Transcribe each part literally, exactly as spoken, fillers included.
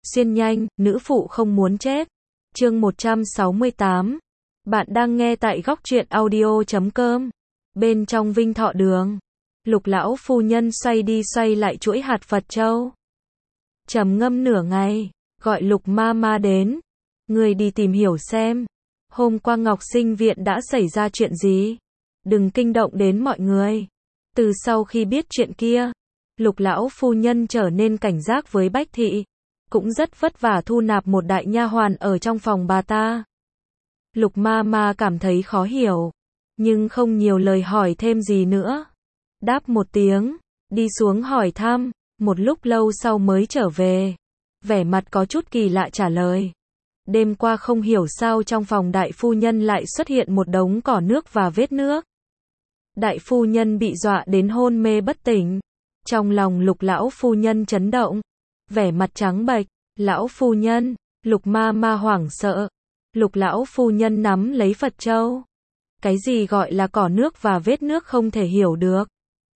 Xuyên nhanh, nữ phụ không muốn chết. Chương một trăm sáu mươi tám. Bạn đang nghe tại góc truyện audio chấm com. Bên trong Vinh Thọ Đường, Lục lão phu nhân xoay đi xoay lại chuỗi hạt Phật châu. Trầm ngâm nửa ngày, gọi Lục ma ma đến. Người đi tìm hiểu xem, hôm qua Ngọc Sinh viện đã xảy ra chuyện gì. Đừng kinh động đến mọi người. Từ sau khi biết chuyện kia, Lục lão phu nhân trở nên cảnh giác với Bách Thị, cũng rất vất vả thu nạp một đại nha hoàn ở trong phòng bà ta. Lục ma ma cảm thấy khó hiểu, nhưng không nhiều lời hỏi thêm gì nữa. Đáp một tiếng, đi xuống hỏi thăm, một lúc lâu sau mới trở về. Vẻ mặt có chút kỳ lạ trả lời. Đêm qua không hiểu sao trong phòng đại phu nhân lại xuất hiện một đống cỏ nước và vết nước. Đại phu nhân bị dọa đến hôn mê bất tỉnh. Trong lòng Lục lão phu nhân chấn động, vẻ mặt trắng bệch. Lão phu nhân, Lục ma ma hoảng sợ. Lục lão phu nhân nắm lấy Phật châu. Cái gì gọi là cỏ nước và vết nước không thể hiểu được.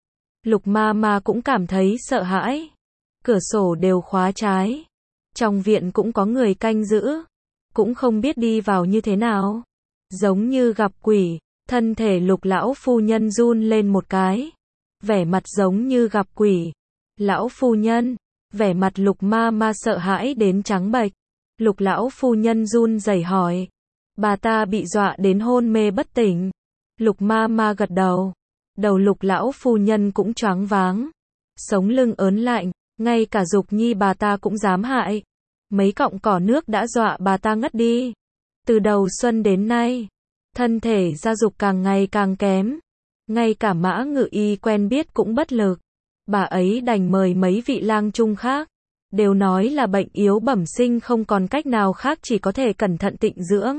Lục ma ma cũng cảm thấy sợ hãi. Cửa sổ đều khóa trái. Trong viện cũng có người canh giữ. Cũng không biết đi vào như thế nào. Giống như gặp quỷ. Thân thể Lục lão phu nhân run lên một cái. Vẻ mặt giống như gặp quỷ. Lão phu nhân, vẻ mặt Lục ma ma sợ hãi đến trắng bệch. Lục lão phu nhân run rẩy hỏi. Bà ta bị dọa đến hôn mê bất tỉnh. Lục ma ma gật đầu. Đầu Lục lão phu nhân cũng choáng váng. Sống lưng ớn lạnh, ngay cả Dục Nhi bà ta cũng dám hại. Mấy cọng cỏ nước đã dọa bà ta ngất đi. Từ đầu xuân đến nay, thân thể Gia Dục càng ngày càng kém. Ngay cả Mã Ngự Y quen biết cũng bất lực. Bà ấy đành mời mấy vị lang trung khác. Đều nói là bệnh yếu bẩm sinh không còn cách nào khác, chỉ có thể cẩn thận tịnh dưỡng.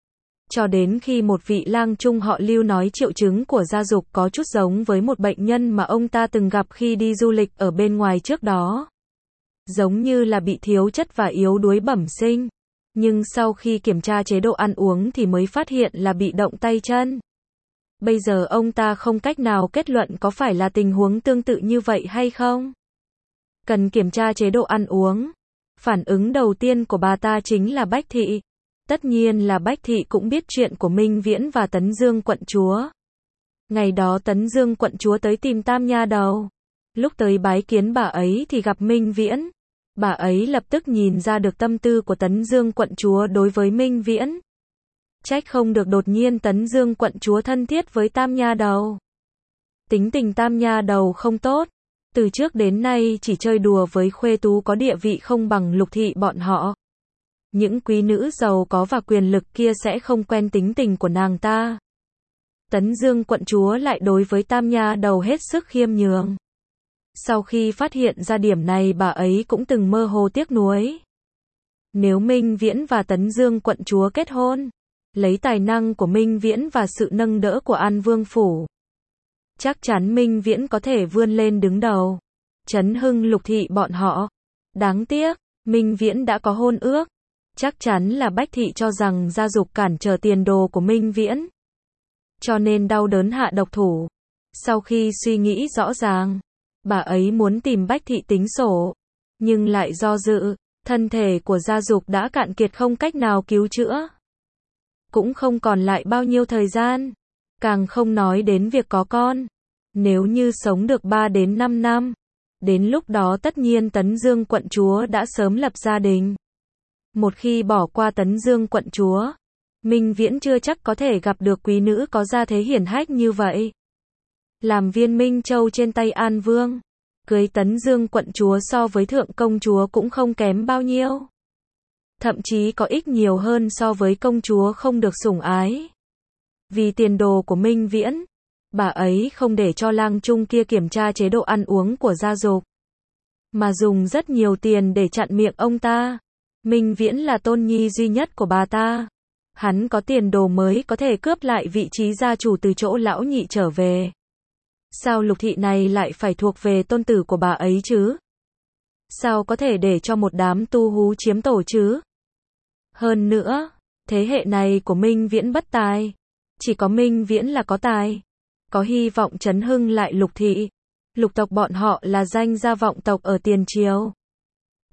Cho đến khi một vị lang trung họ Lưu nói triệu chứng của Gia Dục có chút giống với một bệnh nhân mà ông ta từng gặp khi đi du lịch ở bên ngoài trước đó. Giống như là bị thiếu chất và yếu đuối bẩm sinh. Nhưng sau khi kiểm tra chế độ ăn uống thì mới phát hiện là bị động tay chân. Bây giờ ông ta không cách nào kết luận có phải là tình huống tương tự như vậy hay không. Cần kiểm tra chế độ ăn uống. Phản ứng đầu tiên của bà ta chính là Bách Thị. Tất nhiên là Bách Thị cũng biết chuyện của Minh Viễn và Tấn Dương quận chúa. Ngày đó Tấn Dương quận chúa tới tìm Tam Nha Đầu. Lúc tới bái kiến bà ấy thì gặp Minh Viễn. Bà ấy lập tức nhìn ra được tâm tư của Tấn Dương quận chúa đối với Minh Viễn. Trách không được đột nhiên Tấn Dương quận chúa thân thiết với Tam Nha Đầu. Tính tình Tam Nha Đầu không tốt. Từ trước đến nay chỉ chơi đùa với khuê tú có địa vị không bằng Lục thị bọn họ. Những quý nữ giàu có và quyền lực kia sẽ không quen tính tình của nàng ta. Tấn Dương quận chúa lại đối với Tam Nha Đầu hết sức khiêm nhường. Sau khi phát hiện ra điểm này bà ấy cũng từng mơ hồ tiếc nuối. Nếu Minh Viễn và Tấn Dương quận chúa kết hôn, lấy tài năng của Minh Viễn và sự nâng đỡ của An Vương phủ, chắc chắn Minh Viễn có thể vươn lên đứng đầu, chấn hưng Lục thị bọn họ. Đáng tiếc, Minh Viễn đã có hôn ước. Chắc chắn là Bách Thị cho rằng Gia Dục cản trở tiền đồ của Minh Viễn. Cho nên đau đớn hạ độc thủ. Sau khi suy nghĩ rõ ràng, bà ấy muốn tìm Bách Thị tính sổ. Nhưng lại do dự, thân thể của Gia Dục đã cạn kiệt không cách nào cứu chữa. Cũng không còn lại bao nhiêu thời gian. Càng không nói đến việc có con. Nếu như sống được ba đến năm năm, đến lúc đó tất nhiên Tấn Dương quận chúa đã sớm lập gia đình. Một khi bỏ qua Tấn Dương quận chúa, Minh Viễn chưa chắc có thể gặp được quý nữ có gia thế hiển hách như vậy. Làm viên Minh Châu trên tay An Vương, cưới Tấn Dương quận chúa so với thượng công chúa cũng không kém bao nhiêu. Thậm chí có ích nhiều hơn so với công chúa không được sủng ái. Vì tiền đồ của Minh Viễn, bà ấy không để cho lang trung kia kiểm tra chế độ ăn uống của Gia Dục, mà dùng rất nhiều tiền để chặn miệng ông ta. Minh Viễn là tôn nhi duy nhất của bà ta. Hắn có tiền đồ mới có thể cướp lại vị trí gia chủ từ chỗ lão nhị trở về. Sao Lục thị này lại phải thuộc về tôn tử của bà ấy chứ? Sao có thể để cho một đám tu hú chiếm tổ chứ? Hơn nữa, thế hệ này của Minh Viễn bất tài. Chỉ có Minh Viễn là có tài. Có hy vọng chấn hưng lại Lục thị. Lục tộc bọn họ là danh gia vọng tộc ở tiền triều.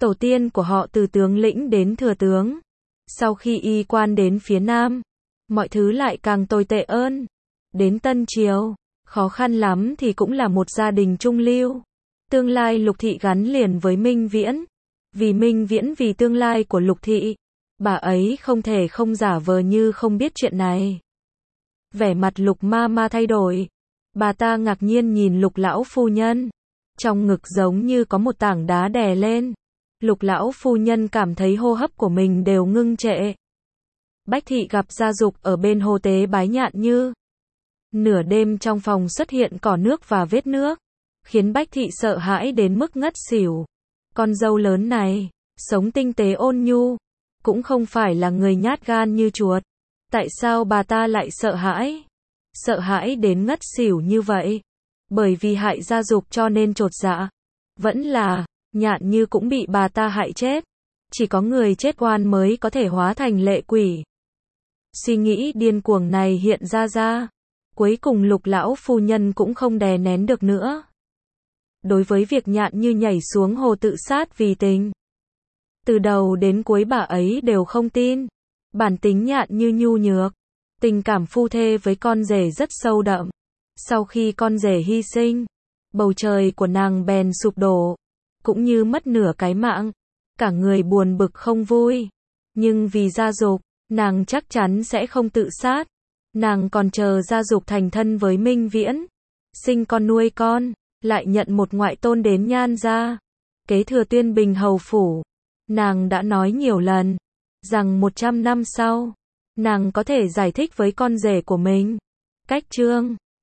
Tổ tiên của họ từ tướng lĩnh đến thừa tướng. Sau khi y quan đến phía Nam, mọi thứ lại càng tồi tệ hơn. Đến Tân Triều, khó khăn lắm thì cũng là một gia đình trung lưu. Tương lai Lục Thị gắn liền với Minh Viễn. Vì Minh Viễn vì tương lai của Lục Thị, bà ấy không thể không giả vờ như không biết chuyện này. Vẻ mặt Lục ma ma thay đổi. Bà ta ngạc nhiên nhìn Lục lão phu nhân. Trong ngực giống như có một tảng đá đè lên. Lục lão phu nhân cảm thấy hô hấp của mình đều ngưng trệ. Bách Thị gặp Gia Dục ở bên hồ tế bái Nhạn Như. Nửa đêm trong phòng xuất hiện cỏ nước và vết nước, khiến Bách Thị sợ hãi đến mức ngất xỉu. Con dâu lớn này, sống tinh tế ôn nhu, cũng không phải là người nhát gan như chuột. Tại sao bà ta lại sợ hãi? Sợ hãi đến ngất xỉu như vậy? Bởi vì hại Gia Dục cho nên chột dạ. Vẫn là, Nhạn Như cũng bị bà ta hại chết. Chỉ có người chết oan mới có thể hóa thành lệ quỷ. Suy nghĩ điên cuồng này hiện ra ra. Cuối cùng Lục lão phu nhân cũng không đè nén được nữa. Đối với việc Nhạn Như nhảy xuống hồ tự sát vì tình, từ đầu đến cuối bà ấy đều không tin. Bản tính Nhạn Như nhu nhược, tình cảm phu thê với con rể rất sâu đậm. Sau khi con rể hy sinh, bầu trời của nàng bèn sụp đổ, cũng như mất nửa cái mạng. Cả người buồn bực không vui. Nhưng vì Gia Dục, nàng chắc chắn sẽ không tự sát. Nàng còn chờ Gia Dục thành thân với Minh Viễn, sinh con nuôi con, lại nhận một ngoại tôn đến Nhan gia, kế thừa Tuyên Bình hầu phủ. Nàng đã nói nhiều lần, rằng một trăm năm sau, nàng có thể giải thích với con rể của mình. Cách chương